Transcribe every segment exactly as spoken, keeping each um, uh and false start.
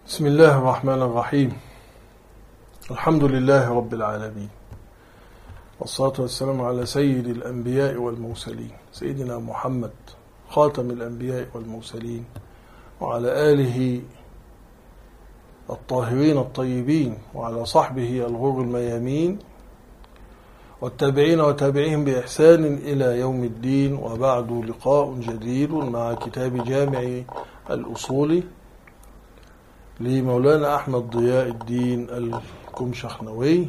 بسم الله الرحمن الرحيم. الحمد لله رب العالمين، والصلاة والسلام على سيد الأنبياء والمرسلين سيدنا محمد خاتم الأنبياء والمرسلين، وعلى آله الطاهرين الطيبين، وعلى صحبه الغر الميامين، والتابعين وتابعيهم بإحسان إلى يوم الدين. وبعد، لقاء جديد مع كتاب جامع الأصول لمولانا أحمد ضياء الدين الكمشخنوي.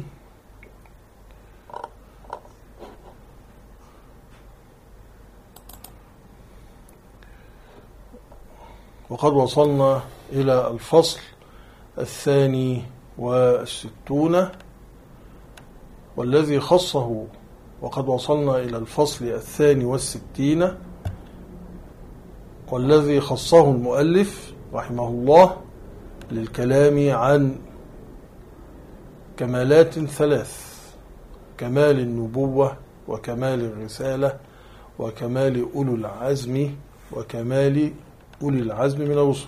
وقد وصلنا إلى الفصل الثاني والستون والذي خصه وقد وصلنا إلى الفصل الثاني والستين والذي خصه المؤلف رحمه الله للكلام عن كمالات ثلاث: كمال النبوة، وكمال الرسالة، وكمال أولو العزم وكمال أولي العزم من الرسل.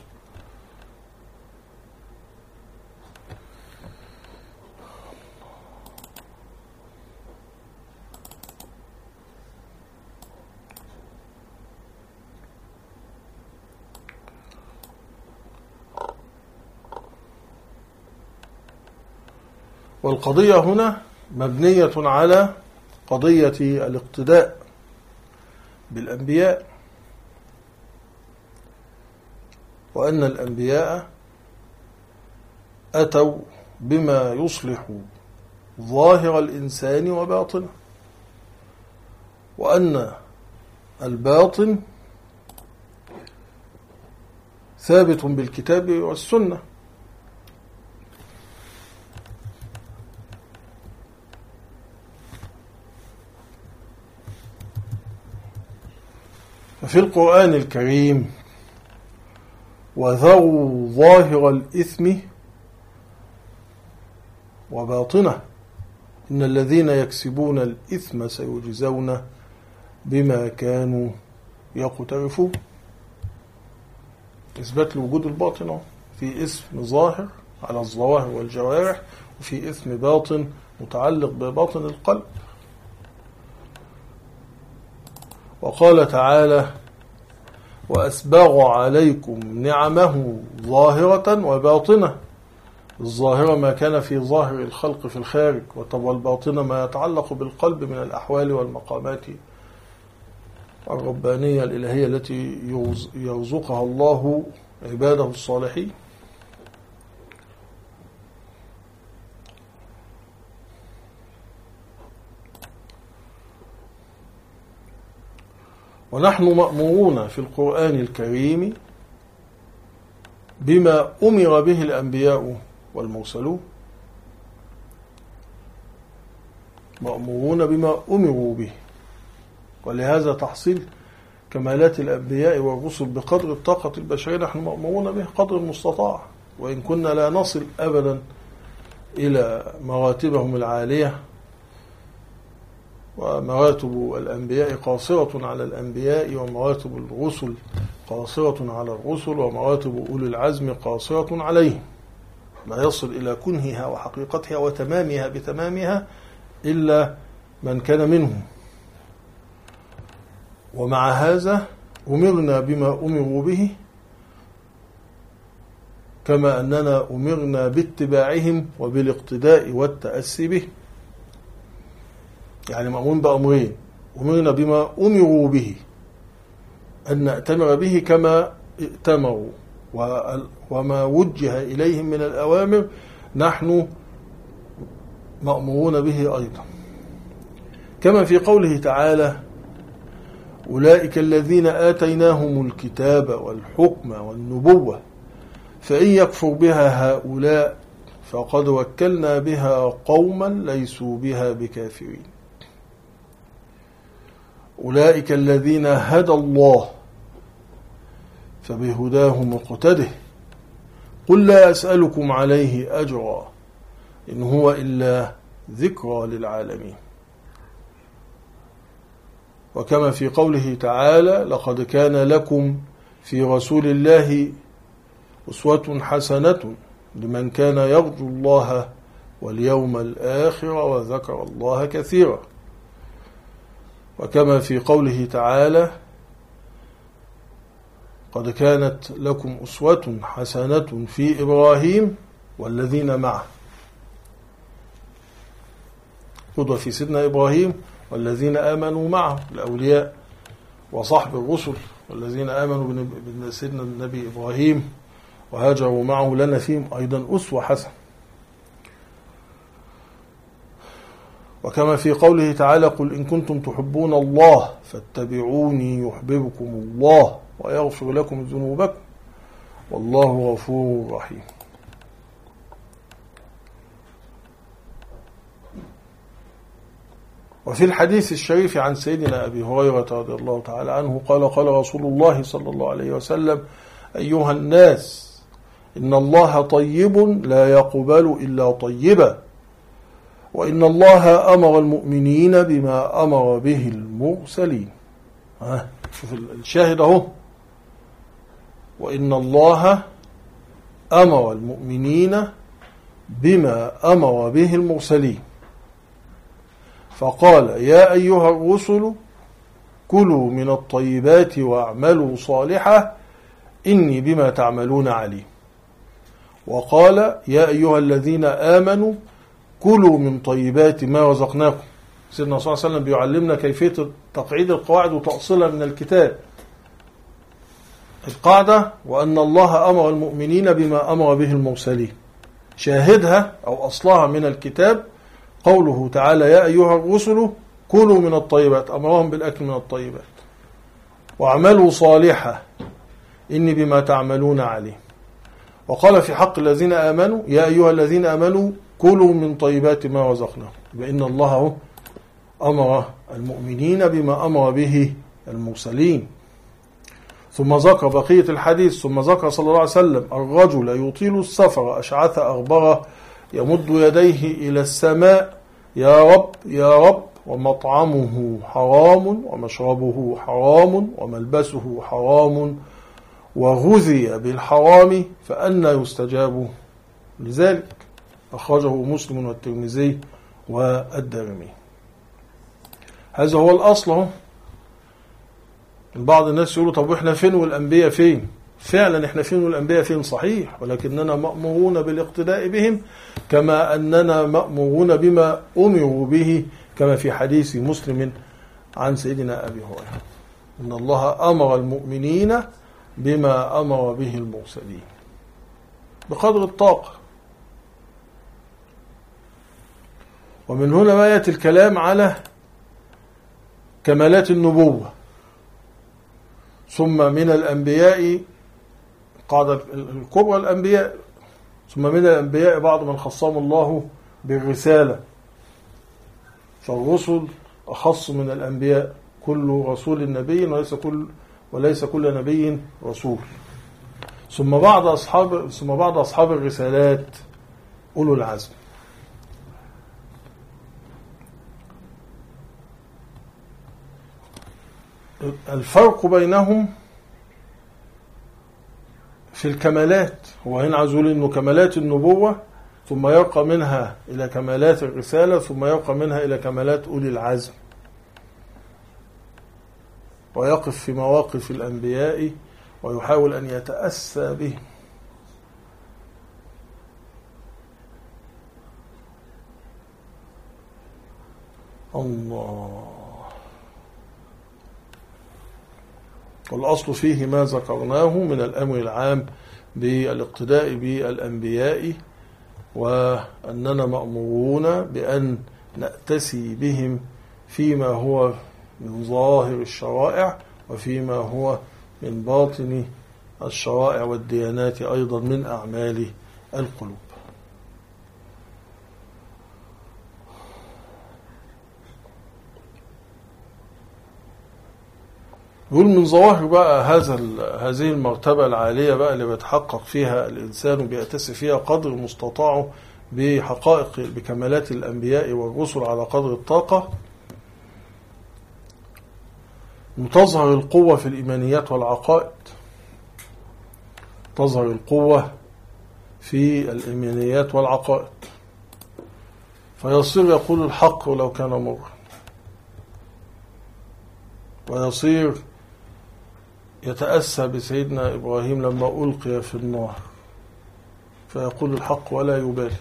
والقضية هنا مبنية على قضية الاقتداء بالأنبياء، وأن الأنبياء أتوا بما يصلح ظاهر الإنسان وباطنه، وأن الباطن ثابت بالكتاب والسنة. ففي القرآن الكريم: وذروا ظاهر الإثم وباطنه إن الذين يكسبون الإثم سيجزون بما كانوا يقترفون. إثبات لوجود الباطن، في إثم ظاهر على الظواهر والجوارح، وفي إثم باطن متعلق بباطن القلب. وقال تعالى: وأسبغ عليكم نعمه ظاهرة وباطنة. الظاهرة ما كان في ظاهر الخلق في الخارج، والباطنة ما يتعلق بالقلب من الأحوال والمقامات الربانية الإلهية التي يرزقها الله عباده الصالحين. ونحن مأمورون في القرآن الكريم بما أمر به الأنبياء والمرسلون، مأمورون بما أمروا به، ولهذا تحصيل كمالات الأنبياء والرسل بقدر الطاقة البشرية نحن مأمورون به قدر المستطاع، وإن كنا لا نصل أبدا إلى مراتبهم العالية. ومراتب الأنبياء قاصرة على الأنبياء، ومراتب الرسل قاصرة على الرسل، ومراتب أولي العزم قاصرة عليهم. لا يصل إلى كنهها وحقيقتها وتمامها بتمامها إلا من كان منهم. ومع هذا أمرنا بما أمروا به، كما أننا أمرنا باتباعهم وبالاقتداء والتأسي به. يعني مأمون بأمرين: أمرنا بما أمروا به أن نأتمر به كما ائتمروا، وما وجه إليهم من الأوامر نحن مأمورون به أيضا. كما في قوله تعالى: أولئك الذين آتيناهم الكتاب والحكم والنبوة فإن يكفر بها هؤلاء فقد وكلنا بها قوما ليسوا بها بكافرين. أولئك الذين هدى الله فبهداه مقتده قل لا أسألكم عليه أجرا إن هو إلا ذكرى للعالمين. وكما في قوله تعالى: لقد كان لكم في رسول الله أسوة حسنة لمن كان يرجو الله واليوم الآخر وذكر الله كثيرا. وكما في قوله تعالى قد كانت لكم أسوة حسنة في إبراهيم والذين معه، قدوة في سيدنا إبراهيم والذين آمنوا معه الأولياء وصحب الرسل والذين آمنوا بسيدنا النبي إبراهيم وهاجروا معه لنا فيهم أيضا أسوة حسنة. وكما في قوله تعالى قل إن كنتم تحبون الله فاتبعوني يحببكم الله ويغفر لكم ذنوبكم والله غفور رحيم. وفي الحديث الشريف عن سيدنا أبي هريرة رضي الله تعالى عنه قال قال رسول الله صلى الله عليه وسلم أيها الناس إن الله طيب لا يقبل إلا طيبا وإن الله أمر المؤمنين بما أمر به المرسلين. ها شوف الشاهد اهو، وإن الله أمر المؤمنين بما أمر به المرسلين فقال يا أيها الرسل كلوا من الطيبات واعملوا صالحا إني بما تعملون عليم. وقال يا أيها الذين آمنوا كلوا من طيبات ما رزقناكم. سيدنا صلى الله عليه وسلم بيعلمنا كيفية تقعيد القواعد وتأصيلها من الكتاب. القاعدة وأن الله أمر المؤمنين بما أمر به المرسلين، شاهدها أو أصلها من الكتاب قوله تعالى يا أيها الرسل كلوا من الطيبات، أمرهم بالأكل من الطيبات، واعملوا صالحا إني بما تعملون عليم. وقال في حق الذين آمنوا يا أيها الذين آمنوا كلوا من طيبات ما رزقناهم، بأن الله أمر المؤمنين بما أمر به المرسلين. ثم ذكر بقية الحديث، ثم ذكر صلى الله عليه وسلم الرجل يطيل السفر أشعث أغبره يمد يديه إلى السماء يا رب يا رب ومطعمه حرام ومشربه حرام وملبسه حرام وغذي بالحرام فأنى يستجاب لذلك. أخرجه مسلم والترمذي والدارمي. هذا هو الأصل. بعض الناس يقولوا طب احنا فين والأنبياء فين؟ فعلا احنا فين والأنبياء فين صحيح، ولكننا مأمورون بالاقتداء بهم كما أننا مأمورون بما أمروا به، كما في حديث مسلم عن سيدنا أبي هريرة إن الله أمر المؤمنين بما أمر به المرسلين بقدر الطاقة. ومن هنا ما يأتي الكلام على كمالات النبوة. ثم من الأنبياء قاعدة الكبرى الأنبياء، ثم من الأنبياء بعض من خصهم الله بالرسالة، فالرسل أخص من الأنبياء، كل رسول نبي وليس كل وليس كل نبي رسول. ثم بعض أصحاب ثم بعض أصحاب الرسالات أولو العزم. الفرق بينهم في الكمالات. هو هنا عايز يقول إنه كمالات النبوة ثم يرقى منها إلى كمالات الرسالة ثم يرقى منها إلى كمالات أولي العزم، ويقف في مواقف الأنبياء ويحاول أن يتأسى به. الله. والأصل فيه ما ذكرناه من الأمر العام بالاقتداء بالأنبياء، وأننا مأمورون بأن نأتسي بهم فيما هو من ظاهر الشرائع وفيما هو من باطن الشرائع والديانات أيضا من أعمال القلوب. يقول من ظواهر بقى هذا هذه المرتبة العالية بقى اللي بيتحقق فيها الإنسان وبيأتسي فيها قدر مستطاعه بحقائق بكمالات الأنبياء والرسل على قدر الطاقة، تظهر القوة في الإيمانيات والعقائد، تظهر القوة في الإيمانيات والعقائد، فيصير يقول الحق ولو كان مرا، ويصير يتأسى بسيدنا إبراهيم لما ألقي في النار فيقول الحق ولا يبالي،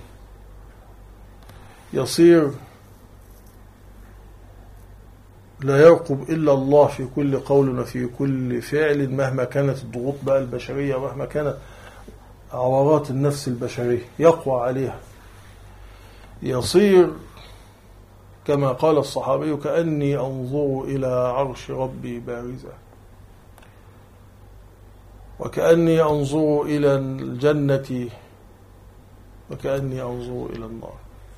يصير لا يرقب إلا الله في كل قول وفي كل فعل مهما كانت الضغوط بقى البشرية، مهما كانت عورات النفس البشرية يقوى عليها. يصير كما قال الصحابي كأني أنظر إلى عرش ربي بارزة، وكأني أنظر إلى الجنة، وكأني أنظر إلى النار.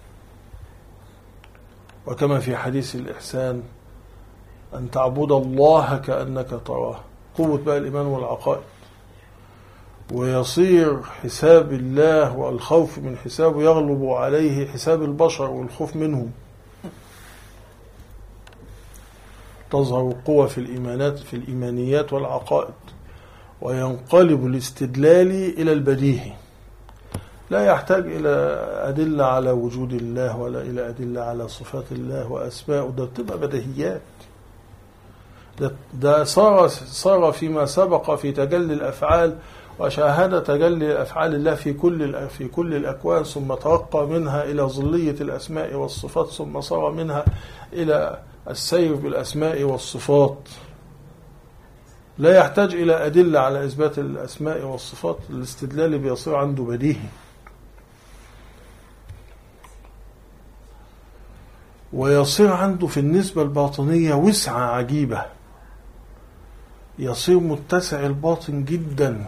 وكما في حديث الإحسان أن تعبد الله كأنك تراه، قوة بقى الإيمان والعقائد. ويصير حساب الله والخوف من حسابه يغلب عليه حساب البشر والخوف منهم، تظهر القوة في الإيمانات في الإيمانيات والعقائد، وينقلب الاستدلال إلى البديهي، لا يحتاج إلى أدلة على وجود الله ولا إلى أدلة على صفات الله وأسماءه، ده تبقى بديهيات. ده, ده صار صار فيما سبق في تجلي الأفعال وشاهد تجلي أفعال الله في كل في كل الأكوان، ثم ترقى منها إلى ظلية الأسماء والصفات، ثم صار منها إلى السير بالأسماء والصفات، لا يحتاج إلى أدلة على إثبات الأسماء والصفات، الاستدلال بيصير عنده بديهي. ويصير عنده في النسبة الباطنية وسعة عجيبة، يصير متسع الباطن جدا،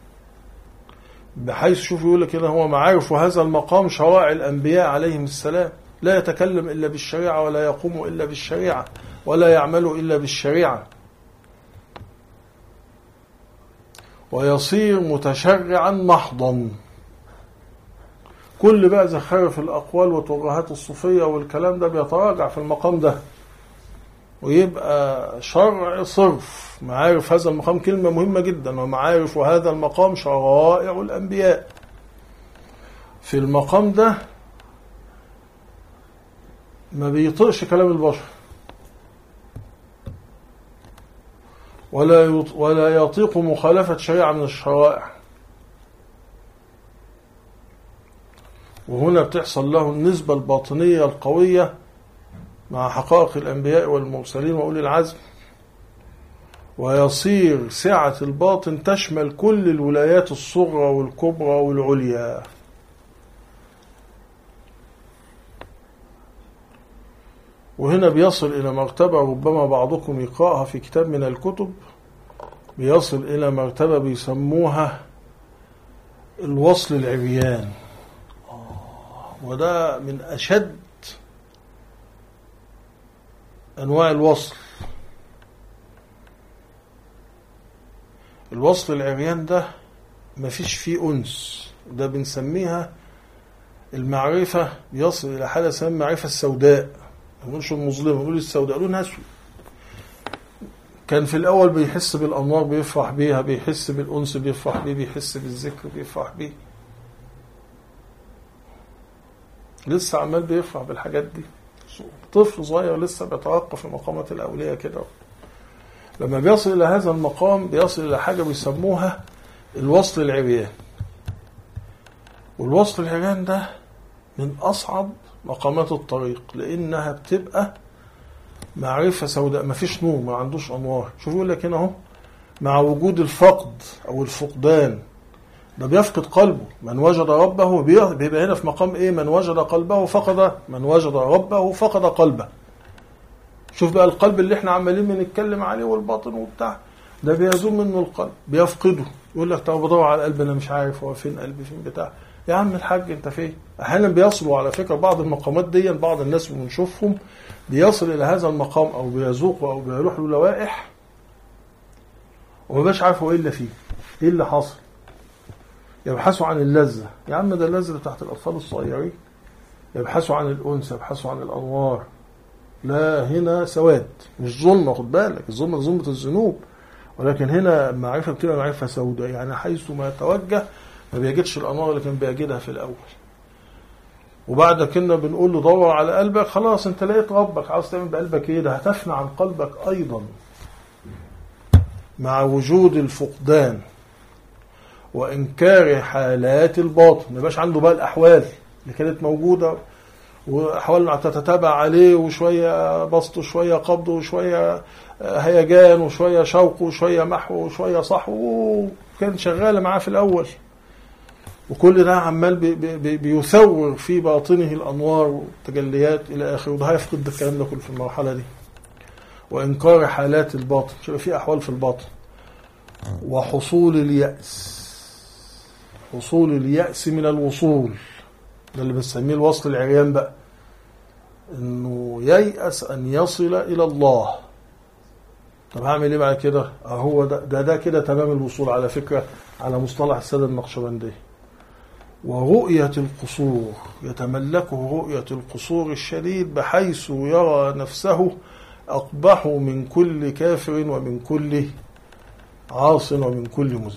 بحيث شوف يقول لك هنا هو معارف هذا المقام شرائع الأنبياء عليهم السلام، لا يتكلم إلا بالشريعة ولا يقوم إلا بالشريعة ولا يعمل إلا بالشريعة. ويصير متشرعا محضا، كل بقى زخارف الأقوال وتوجهات الصوفية والكلام ده بيتراجع في المقام ده، ويبقى شرع صرف. معارف هذا المقام كلمة مهمة جدا، ومعارف هذا المقام شرائع الأنبياء. في المقام ده ما بيطقش كلام البشر، ولا ولا يطيق مخالفة شريعة من الشرائع، وهنا بتحصل له النسبة الباطنية القوية مع حقائق الأنبياء والمرسلين وأولي العزم. ويصير سعة الباطن تشمل كل الولايات الصغرى والكبرى والعليا. وهنا بيصل إلى مرتبة ربما بعضكم يقرأها في كتاب من الكتب، بيصل إلى مرتبة بيسموها الوصل العريان، وده من أشد أنواع الوصل. الوصل العريان ده مفيش فيه أنس، ده بنسميها المعرفة، بيصل إلى حالة اسمها المعرفة السوداء، ما نقولش المظلمة، نقول السوداء، لونها أسود. كان في الأول بيحس بالأنوار بيفرح بيها، بيحس بالأنس بيفرح بيه، بيحس بالذكر بيفرح بيه، لسه عمال بيفرح بالحاجات دي، طفل صغير لسه بيترقى في مقامات الأولياء كده. لما بيصل إلى هذا المقام بيصل إلى حاجة بيسموها الوصل العريان. والوصل العريان ده من أصعب مقامات الطريق، لأنها بتبقى معرفة سوداء، ما فيش نور، ما عندوش أنوار. شوفوا يقول لك هنا اهو مع وجود الفقد أو الفقدان، ده بيفقد قلبه. من وجد ربه بيبقى هنا في مقام إيه؟ من وجد قلبه فقد من وجد ربه فقد قلبه. شوف بقى القلب اللي احنا عمالين بنتكلم عليه والباطن وبتاع ده بيزول منه القلب، بيفقده. يقول لك طب بدور على القلب، انا مش عارف هو فين قلبي فين بتاع. يا عم الحاج انت فين؟ احيانا بيصلوا على فكره بعض المقامات دي، بعض الناس بنشوفهم بيصل الى هذا المقام او بيذوق او بيروح له لوائح وما بقاش عارف هو ايه اللي فيه، ايه اللي حاصل. يبحثوا عن اللذه، يا عم ده اللذه تحت الاطفال الصغيرين. يبحثوا عن الانس، يبحثوا عن الانوار. لا، هنا سواد، مش ظلمه، خد بالك، الظلمه ظلمه الذنوب، ولكن هنا معرفه بتبقى معرفه سوداء، يعني حيث ما يتوجه ما بيجدش الأنوار اللي كان بيجدها في الأول. وبعد كده بنقول له دور على قلبك، خلاص انت لقيت ربك، عاوز تعمل بقلبك ايه؟ ده هتفنى عن قلبك أيضا مع وجود الفقدان وإنكار حالات الباطن. ما يبقاش عنده بقى الأحوال اللي كانت موجودة وأحوال تتتابع عليه، وشوية بسط وشوية قبض وشوية هيجان وشوية شوق وشوية محو وشوية صحو، وكان شغالة معاه في الأول. وكل ده عمال بي بي بيثور في باطنه الأنوار والتجليات إلى آخره. وده هيفقد الكلام ده كله في المرحلة دي. وإنكار حالات الباطن، شوف في أحوال في الباطن. وحصول اليأس، حصول اليأس من الوصول، ده اللي بنسميه الوصل العريان بقى، إنه ييأس أن يصل إلى الله. طب هعمل إيه بعد كده؟ أهو ده ده, ده كده تمام الوصول على فكرة على مصطلح السادة النقشبندي. ورؤية القصور، يتملكه رؤية القصور الشديد بحيث يرى نفسه أقبح من كل كافر ومن كل عاص ومن كل مذنب.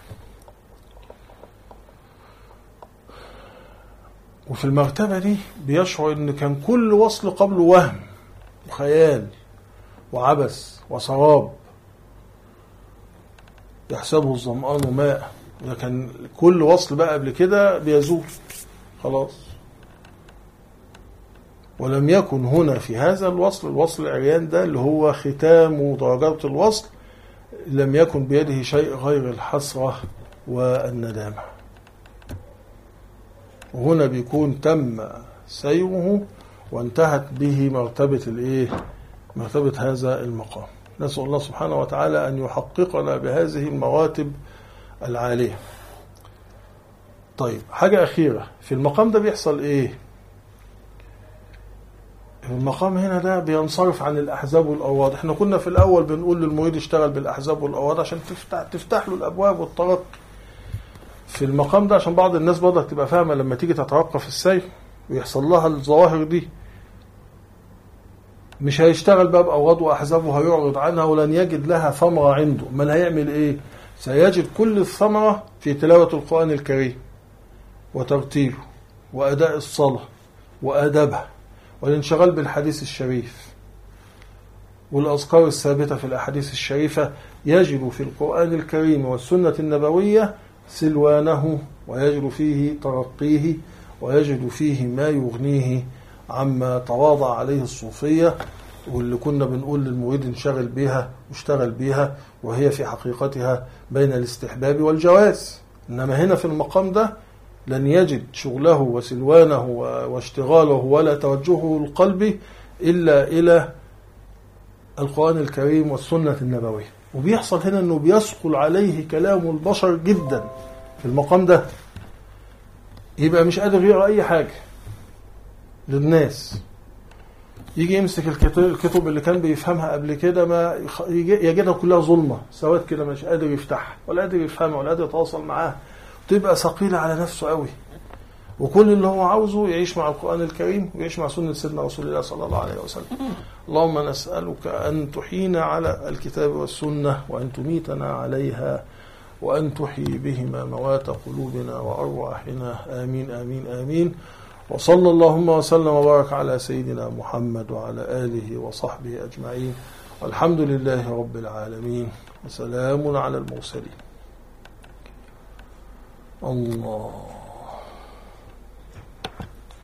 وفي المرتبة دي بيشعر إن كان كل وصل قبله وهم وخيال وعبث وسراب يحسبه الظمآن ماء. لكن كل وصل بقى قبل كده بيزول خلاص. ولم يكن هنا في هذا الوصل، الوصل العريان ده اللي هو ختام درجات الوصل، لم يكن بيده شيء غير الحسرة والندامة. وهنا بيكون تم سيره وانتهت به مرتبة الايه؟ مرتبة هذا المقام. نسأل الله سبحانه وتعالى أن يحققنا بهذه المراتب العالية. طيب حاجة أخيرة في المقام ده بيحصل إيه؟ المقام هنا ده بينصرف عن الأحزاب والأوراض. احنا كنا في الأول بنقول للمريد اشتغل بالأحزاب والأوراض عشان تفتح, تفتح له الأبواب والطرق. في المقام ده عشان بعض الناس بدأت تبقى فاهمة لما تيجي تتوقف في السير ويحصل لها الظواهر دي، مش هيشتغل بقى بأوراض وأحزاب وهيعرض عنها ولن يجد لها ثمرة عنده. من هيعمل إيه؟ سيجد كل الثمرة في تلاوة القرآن الكريم وترتيله وأداء الصلاة وأدابها والانشغال بالحديث الشريف والأذكار الثابتة في الأحاديث الشريفة. يجد في القرآن الكريم والسنة النبوية سلوانه، ويجد فيه ترقيه، ويجد فيه ما يغنيه عما تواضع عليه الصوفية، واللي كنا بنقول للمريد انشغل بها واشتغل بها، وهي في حقيقتها بين الاستحباب والجواز. إنما هنا في المقام ده لن يجد شغله وسلوانه واشتغاله ولا توجهه القلبي إلا إلى القرآن الكريم والسنة النبوية. وبيحصل هنا أنه بيثقل عليه كلام البشر جدا في المقام ده، يبقى مش قادر يقرأ أي حاجة للناس. يجي يمسك الكتب اللي كان بيفهمها قبل كده ما يجدها كلها ظلمة سواد كده، مش قادر يفتحها ولا قادر يفهمها ولا قادر يتواصل معاها، تبقى ثقيلة على نفسه قوي. وكل اللي هو عاوزه يعيش مع القرآن الكريم ويعيش مع سنة سيدنا رسول الله صلى الله عليه وسلم. اللهم نسألك أن تحيينا على الكتاب والسنة، وأن تميتنا عليها، وأن تحيي بهما موات قلوبنا وأرواحنا. آمين آمين آمين. وصلى اللهم وسلم وبارك على سيدنا محمد وعلى آله وصحبه أجمعين، والحمد لله رب العالمين، وسلام على المرسلين. الله